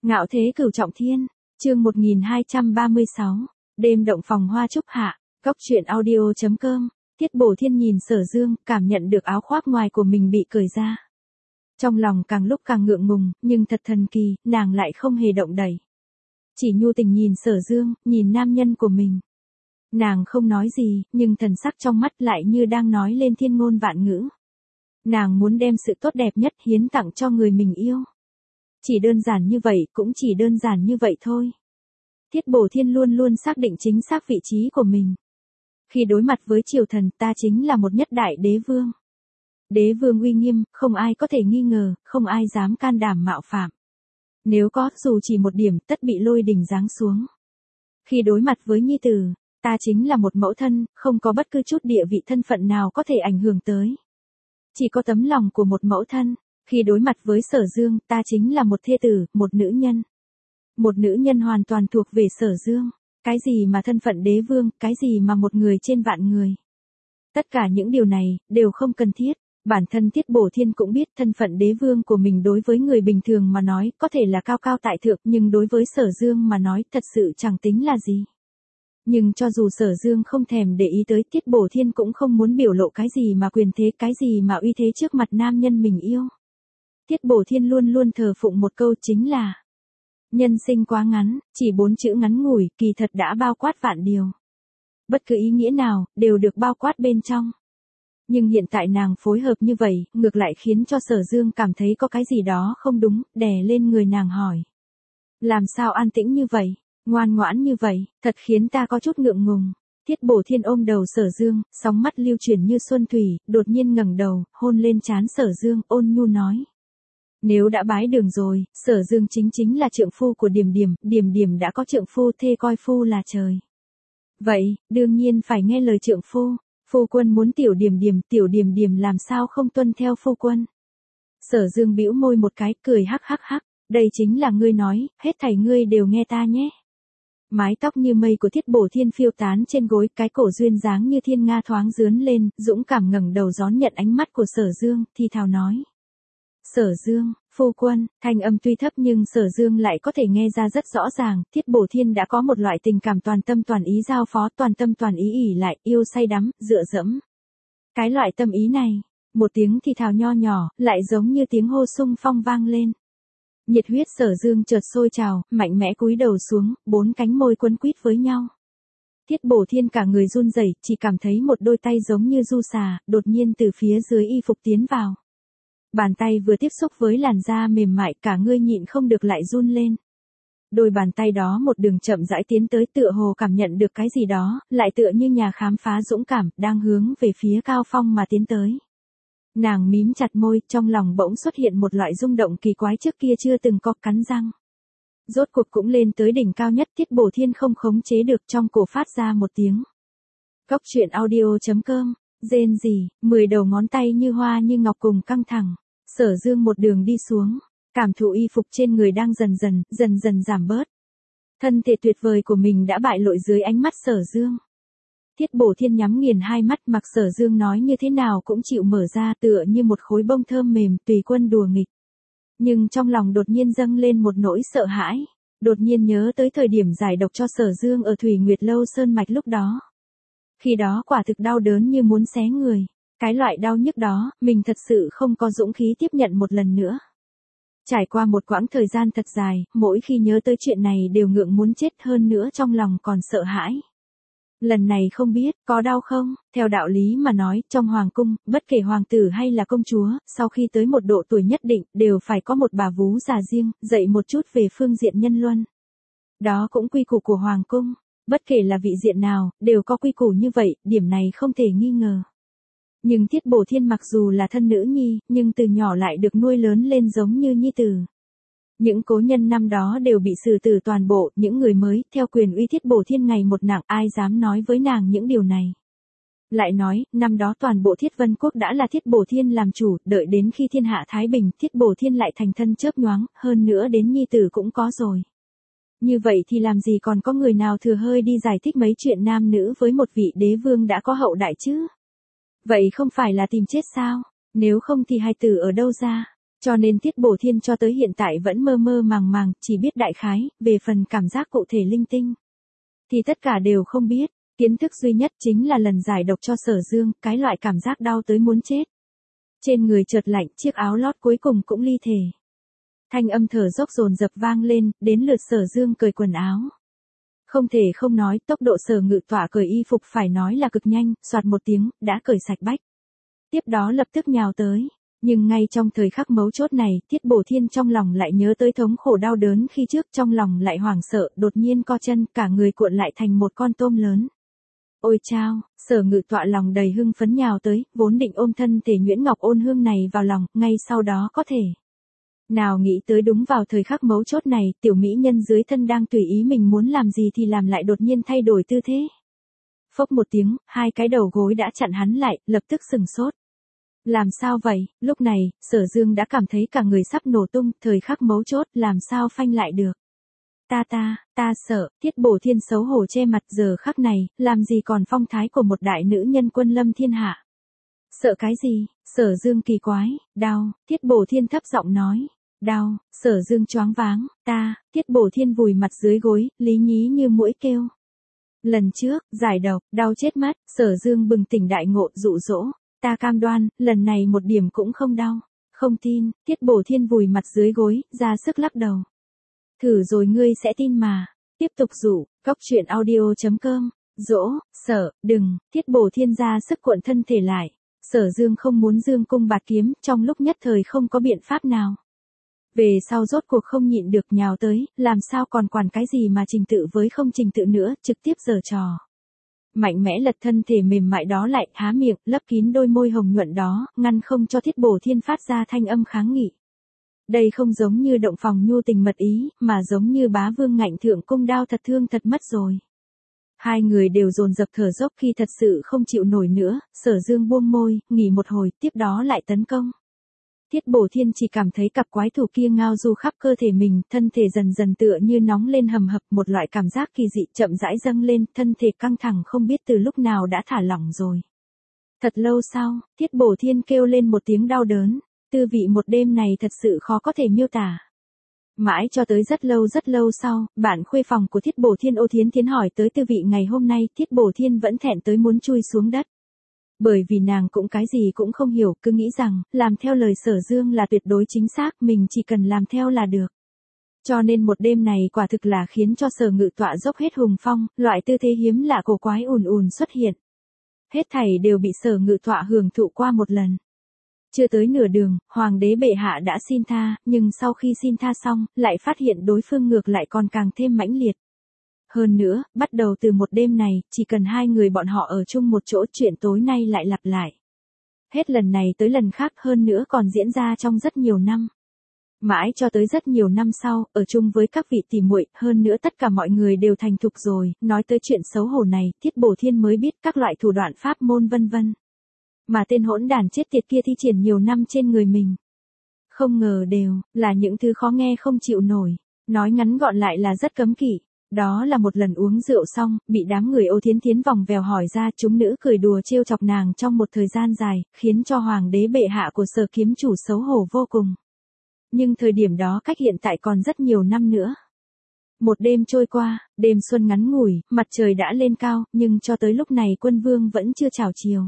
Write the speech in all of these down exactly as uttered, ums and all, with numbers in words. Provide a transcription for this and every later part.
Ngạo thế cửu trọng thiên, chương một nghìn hai trăm ba mươi sáu, đêm động phòng hoa trúc hạ, góc truyện audio.com, Tiết Bổ Thiên nhìn Sở Dương, cảm nhận được áo khoác ngoài của mình bị cởi ra. Trong lòng càng lúc càng ngượng ngùng, nhưng thật thần kỳ, nàng lại không hề động đậy. Chỉ nhu tình nhìn Sở Dương, nhìn nam nhân của mình. Nàng không nói gì, nhưng thần sắc trong mắt lại như đang nói lên thiên ngôn vạn ngữ. Nàng muốn đem sự tốt đẹp nhất hiến tặng cho người mình yêu. Chỉ đơn giản như vậy, cũng chỉ đơn giản như vậy thôi. Tiết Bổ Thiên luôn luôn xác định chính xác vị trí của mình. Khi đối mặt với triều thần, ta chính là một nhất đại đế vương. Đế vương uy nghiêm, không ai có thể nghi ngờ, không ai dám can đảm mạo phạm. Nếu có, dù chỉ một điểm, tất bị lôi đình giáng xuống. Khi đối mặt với nhi tử, ta chính là một mẫu thân, không có bất cứ chút địa vị thân phận nào có thể ảnh hưởng tới. Chỉ có tấm lòng của một mẫu thân. Khi đối mặt với Sở Dương, ta chính là một thê tử, một nữ nhân. Một nữ nhân hoàn toàn thuộc về Sở Dương. Cái gì mà thân phận đế vương, cái gì mà một người trên vạn người. Tất cả những điều này, đều không cần thiết. Bản thân Tiết Bổ Thiên cũng biết thân phận đế vương của mình đối với người bình thường mà nói, có thể là cao cao tại thượng, nhưng đối với Sở Dương mà nói, thật sự chẳng tính là gì. Nhưng cho dù Sở Dương không thèm để ý tới, Tiết Bổ Thiên cũng không muốn biểu lộ cái gì mà quyền thế, cái gì mà uy thế trước mặt nam nhân mình yêu. Tiết Bổ Thiên luôn luôn thờ phụng một câu chính là: nhân sinh quá ngắn, chỉ bốn chữ ngắn ngủi, kỳ thật đã bao quát vạn điều. Bất cứ ý nghĩa nào, đều được bao quát bên trong. Nhưng hiện tại nàng phối hợp như vậy, ngược lại khiến cho Sở Dương cảm thấy có cái gì đó không đúng, đè lên người nàng hỏi. Làm sao an tĩnh như vậy, ngoan ngoãn như vậy, thật khiến ta có chút ngượng ngùng. Tiết Bổ Thiên ôm đầu Sở Dương, sóng mắt lưu chuyển như xuân thủy, đột nhiên ngẩng đầu, hôn lên trán Sở Dương, ôn nhu nói. Nếu đã bái đường rồi, Sở Dương chính chính là trượng phu của Điềm Điềm, Điềm Điềm đã có trượng phu, thê coi phu là trời. Vậy, đương nhiên phải nghe lời trượng phu. Phu quân muốn tiểu Điềm Điềm, tiểu Điềm Điềm làm sao không tuân theo phu quân. Sở Dương bĩu môi một cái, cười hắc hắc hắc, đây chính là ngươi nói, hết thảy ngươi đều nghe ta nhé. Mái tóc như mây của Tiết Bổ Thiên phiêu tán trên gối, cái cổ duyên dáng như thiên nga thoáng rướn lên, dũng cảm ngẩng đầu đón nhận ánh mắt của Sở Dương, thi thào nói. Sở Dương, phu quân, thanh âm tuy thấp nhưng Sở Dương lại có thể nghe ra rất rõ ràng, Tiết Bổ Thiên đã có một loại tình cảm toàn tâm toàn ý giao phó, toàn tâm toàn ý ỉ lại, yêu say đắm, dựa dẫm. Cái loại tâm ý này, một tiếng thì thào nho nhỏ, lại giống như tiếng hô sung phong vang lên. Nhiệt huyết Sở Dương chợt sôi trào, mạnh mẽ cúi đầu xuống, bốn cánh môi quấn quýt với nhau. Tiết Bổ Thiên cả người run rẩy, chỉ cảm thấy một đôi tay giống như du xà, đột nhiên từ phía dưới y phục tiến vào. Bàn tay vừa tiếp xúc với làn da mềm mại, cả người nhịn không được lại run lên. Đôi bàn tay đó một đường chậm rãi tiến tới, tựa hồ cảm nhận được cái gì đó, lại tựa như nhà khám phá dũng cảm, đang hướng về phía Cao Phong mà tiến tới. Nàng mím chặt môi, trong lòng bỗng xuất hiện một loại rung động kỳ quái trước kia chưa từng có, cắn răng. Rốt cuộc cũng lên tới đỉnh cao nhất, Tiết Bổ Thiên không khống chế được, trong cổ phát ra một tiếng. Góc truyện audio.com, rên rỉ, mười đầu ngón tay như hoa như ngọc cùng căng thẳng. Sở Dương một đường đi xuống, cảm thụ y phục trên người đang dần dần, dần dần giảm bớt. Thân thể tuyệt vời của mình đã bại lộ dưới ánh mắt Sở Dương. Tiết Bổ Thiên nhắm nghiền hai mắt, mặc Sở Dương nói như thế nào cũng chịu mở ra, tựa như một khối bông thơm mềm, tùy quân đùa nghịch. Nhưng trong lòng đột nhiên dâng lên một nỗi sợ hãi, đột nhiên nhớ tới thời điểm giải độc cho Sở Dương ở Thủy Nguyệt Lâu Sơn Mạch lúc đó. Khi đó quả thực đau đớn như muốn xé người. Cái loại đau nhức đó, mình thật sự không có dũng khí tiếp nhận một lần nữa. Trải qua một quãng thời gian thật dài, mỗi khi nhớ tới chuyện này đều ngượng muốn chết, hơn nữa trong lòng còn sợ hãi. Lần này không biết, có đau không? Theo đạo lý mà nói, trong hoàng cung, bất kể hoàng tử hay là công chúa, sau khi tới một độ tuổi nhất định, đều phải có một bà vú già riêng, dạy một chút về phương diện nhân luân. Đó cũng quy củ của hoàng cung, bất kể là vị diện nào, đều có quy củ như vậy, điểm này không thể nghi ngờ. Nhưng Tiết Bổ Thiên mặc dù là thân nữ nhi, nhưng từ nhỏ lại được nuôi lớn lên giống như nhi tử. Những cố nhân năm đó đều bị xử tử toàn bộ, những người mới, theo quyền uy Tiết Bổ Thiên ngày một nặng, ai dám nói với nàng những điều này. Lại nói, năm đó toàn bộ Thiết Vân Quốc đã là Tiết Bổ Thiên làm chủ, đợi đến khi thiên hạ thái bình, Tiết Bổ Thiên lại thành thân chớp nhoáng, hơn nữa đến nhi tử cũng có rồi. Như vậy thì làm gì còn có người nào thừa hơi đi giải thích mấy chuyện nam nữ với một vị đế vương đã có hậu đại chứ? Vậy không phải là tìm chết sao? Nếu không thì hài tử ở đâu ra? Cho nên Tiết Bổ Thiên cho tới hiện tại vẫn mơ mơ màng màng, chỉ biết đại khái, về phần cảm giác cụ thể linh tinh. Thì tất cả đều không biết, kiến thức duy nhất chính là lần giải độc cho Sở Dương, cái loại cảm giác đau tới muốn chết. Trên người chợt lạnh, chiếc áo lót cuối cùng cũng ly thể. Thanh âm thở dốc dồn dập vang lên, đến lượt Sở Dương cởi quần áo. Không thể không nói, tốc độ Sở Ngự Tọa cởi y phục phải nói là cực nhanh, soạt một tiếng, đã cởi sạch bách. Tiếp đó lập tức nhào tới. Nhưng ngay trong thời khắc mấu chốt này, Tiết Bổ Thiên trong lòng lại nhớ tới thống khổ đau đớn khi trước, trong lòng lại hoảng sợ, đột nhiên co chân, cả người cuộn lại thành một con tôm lớn. Ôi chao, Sở Ngự Tọa lòng đầy hưng phấn nhào tới, vốn định ôm thân thể Nguyễn Ngọc Ôn Hương này vào lòng, ngay sau đó có thể. Nào nghĩ tới đúng vào thời khắc mấu chốt này, tiểu mỹ nhân dưới thân đang tùy ý mình muốn làm gì thì làm lại đột nhiên thay đổi tư thế. Phốc một tiếng, hai cái đầu gối đã chặn hắn lại, lập tức sừng sốt. Làm sao vậy, lúc này, Sở Dương đã cảm thấy cả người sắp nổ tung, thời khắc mấu chốt, làm sao phanh lại được. Ta ta, ta sợ, Tiết Bổ Thiên xấu hổ che mặt giờ khắc này, làm gì còn phong thái của một đại nữ nhân quân lâm thiên hạ. Sợ cái gì, Sở Dương kỳ quái, đau, Tiết Bổ Thiên thấp giọng nói, đau, Sở Dương choáng váng, ta, Tiết Bổ Thiên vùi mặt dưới gối, lý nhí như muỗi kêu. Lần trước, giải độc, đau chết mất, Sở Dương bừng tỉnh đại ngộ dụ dỗ. Ta cam đoan, lần này một điểm cũng không đau. Không tin, Tiết Bổ Thiên vùi mặt dưới gối, ra sức lắc đầu. Thử rồi ngươi sẽ tin mà. Tiếp tục dụ, cóc truyện audio chấm com. Dỗ, sợ, đừng, Tiết Bổ Thiên ra sức cuộn thân thể lại. Sở Dương không muốn dương cung bạt kiếm, trong lúc nhất thời không có biện pháp nào. Về sau rốt cuộc không nhịn được nhào tới, làm sao còn quản cái gì mà trình tự với không trình tự nữa, trực tiếp giở trò. Mạnh mẽ lật thân thể mềm mại đó lại, há miệng, lấp kín đôi môi hồng nhuận đó, ngăn không cho Tiết Bổ Thiên phát ra thanh âm kháng nghị. Đây không giống như động phòng nhu tình mật ý, mà giống như bá vương ngạnh thượng cung đao thật thương thật mất rồi. Hai người đều dồn dập thở dốc khi thật sự không chịu nổi nữa, Sở Dương buông môi, nghỉ một hồi, tiếp đó lại tấn công. Tiết Bổ Thiên chỉ cảm thấy cặp quái thủ kia ngao du khắp cơ thể mình, thân thể dần dần tựa như nóng lên hầm hập, một loại cảm giác kỳ dị chậm rãi dâng lên, thân thể căng thẳng không biết từ lúc nào đã thả lỏng rồi. Thật lâu sau, Tiết Bổ Thiên kêu lên một tiếng đau đớn, tư vị một đêm này thật sự khó có thể miêu tả. Mãi cho tới rất lâu rất lâu sau, bạn khuê phòng của Tiết Bổ Thiên Ô Thiến Thiến hỏi tới tư vị ngày hôm nay, Tiết Bổ Thiên vẫn thẹn tới muốn chui xuống đất. Bởi vì nàng cũng cái gì cũng không hiểu, cứ nghĩ rằng, làm theo lời Sở Dương là tuyệt đối chính xác, mình chỉ cần làm theo là được. Cho nên một đêm này quả thực là khiến cho Sở Ngự Tọa dốc hết hùng phong, loại tư thế hiếm lạ cổ quái ùn ùn xuất hiện. Hết thảy đều bị Sở Ngự Tọa hưởng thụ qua một lần. Chưa tới nửa đường, Hoàng đế bệ hạ đã xin tha, nhưng sau khi xin tha xong, lại phát hiện đối phương ngược lại còn càng thêm mãnh liệt. Hơn nữa, bắt đầu từ một đêm này, chỉ cần hai người bọn họ ở chung một chỗ, chuyện tối nay lại lặp lại. Hết lần này tới lần khác, hơn nữa còn diễn ra trong rất nhiều năm. Mãi cho tới rất nhiều năm sau, ở chung với các vị tỉ muội, hơn nữa tất cả mọi người đều thành thục rồi, nói tới chuyện xấu hổ này, Tiết Bổ Thiên mới biết các loại thủ đoạn pháp môn vân vân. Mà tên hỗn đản chết tiệt kia thi triển nhiều năm trên người mình. Không ngờ đều, là những thứ khó nghe không chịu nổi. Nói ngắn gọn lại là rất cấm kỵ. Đó là một lần uống rượu xong, bị đám người Ô Thiến Thiến vòng vèo hỏi ra, chúng nữ cười đùa trêu chọc nàng trong một thời gian dài, khiến cho Hoàng đế bệ hạ của Sở kiếm chủ xấu hổ vô cùng. Nhưng thời điểm đó cách hiện tại còn rất nhiều năm nữa. Một đêm trôi qua, đêm xuân ngắn ngủi, mặt trời đã lên cao, nhưng cho tới lúc này quân vương vẫn chưa chào chiều.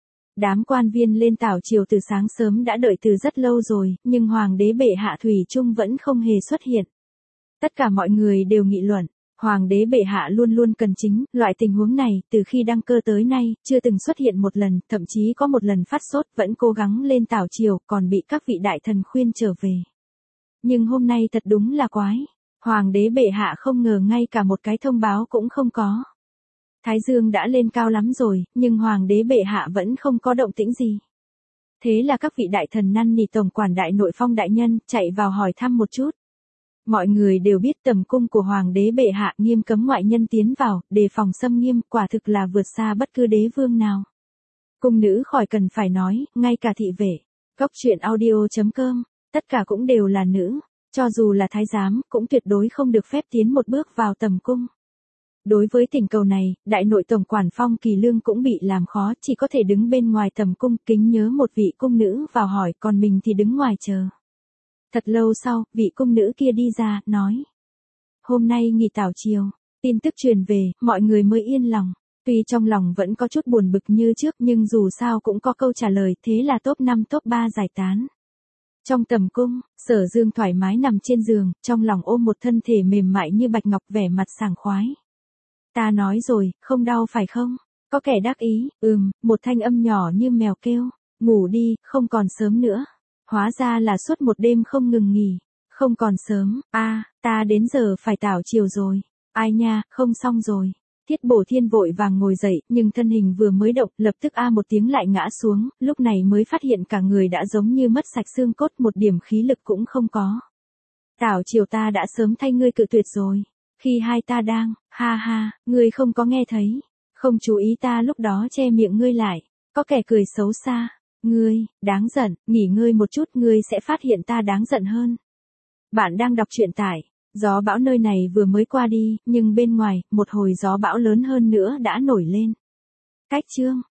Đám quan viên lên tảo chiều từ sáng sớm đã đợi từ rất lâu rồi, nhưng Hoàng đế bệ hạ thủy chung vẫn không hề xuất hiện. Tất cả mọi người đều nghị luận. Hoàng đế bệ hạ luôn luôn cần chính, loại tình huống này, từ khi đăng cơ tới nay, chưa từng xuất hiện một lần, thậm chí có một lần phát sốt, vẫn cố gắng lên tảo chiều, còn bị các vị đại thần khuyên trở về. Nhưng hôm nay thật đúng là quái. Hoàng đế bệ hạ không ngờ ngay cả một cái thông báo cũng không có. Thái dương đã lên cao lắm rồi, nhưng Hoàng đế bệ hạ vẫn không có động tĩnh gì. Thế là các vị đại thần năn nỉ tổng quản đại nội Phong đại nhân, chạy vào hỏi thăm một chút. Mọi người đều biết tầm cung của Hoàng đế bệ hạ nghiêm cấm ngoại nhân tiến vào, đề phòng xâm nghiêm, quả thực là vượt xa bất cứ đế vương nào. Cung nữ khỏi cần phải nói, ngay cả thị vệ, cóc truyện audio chấm com, tất cả cũng đều là nữ, cho dù là thái giám, cũng tuyệt đối không được phép tiến một bước vào tầm cung. Đối với tình cầu này, đại nội tổng quản Phong Kỳ Lương cũng bị làm khó, chỉ có thể đứng bên ngoài tầm cung, kính nhớ một vị cung nữ vào hỏi, còn mình thì đứng ngoài chờ. Thật lâu sau, vị cung nữ kia đi ra, nói. Hôm nay nghỉ tảo chiều, tin tức truyền về, mọi người mới yên lòng. Tuy trong lòng vẫn có chút buồn bực như trước nhưng dù sao cũng có câu trả lời, thế là top năm top ba giải tán. Trong tầm cung, Sở Dương thoải mái nằm trên giường, trong lòng ôm một thân thể mềm mại như bạch ngọc, vẻ mặt sảng khoái. Ta nói rồi, không đau phải không? Có kẻ đắc ý, ừm, một thanh âm nhỏ như mèo kêu. Ngủ đi, không còn sớm nữa. Hóa ra là suốt một đêm không ngừng nghỉ. Không còn sớm, a à, ta đến giờ phải tảo chiều rồi. Ai nha, không xong rồi. Thiết Bổ Thiên vội vàng ngồi dậy, nhưng thân hình vừa mới động, lập tức a một tiếng lại ngã xuống, lúc này mới phát hiện cả người đã giống như mất sạch xương cốt, một điểm khí lực cũng không có. Tảo chiều ta đã sớm thay ngươi cự tuyệt rồi. Khi hai ta đang, ha ha, ngươi không có nghe thấy. Không chú ý ta lúc đó che miệng ngươi lại. Có kẻ cười xấu xa. Ngươi, đáng giận, nghỉ ngơi một chút ngươi sẽ phát hiện ta đáng giận hơn. Bạn đang đọc truyện tại Gió bão nơi này vừa mới qua đi, nhưng bên ngoài, một hồi gió bão lớn hơn nữa đã nổi lên. Cách chương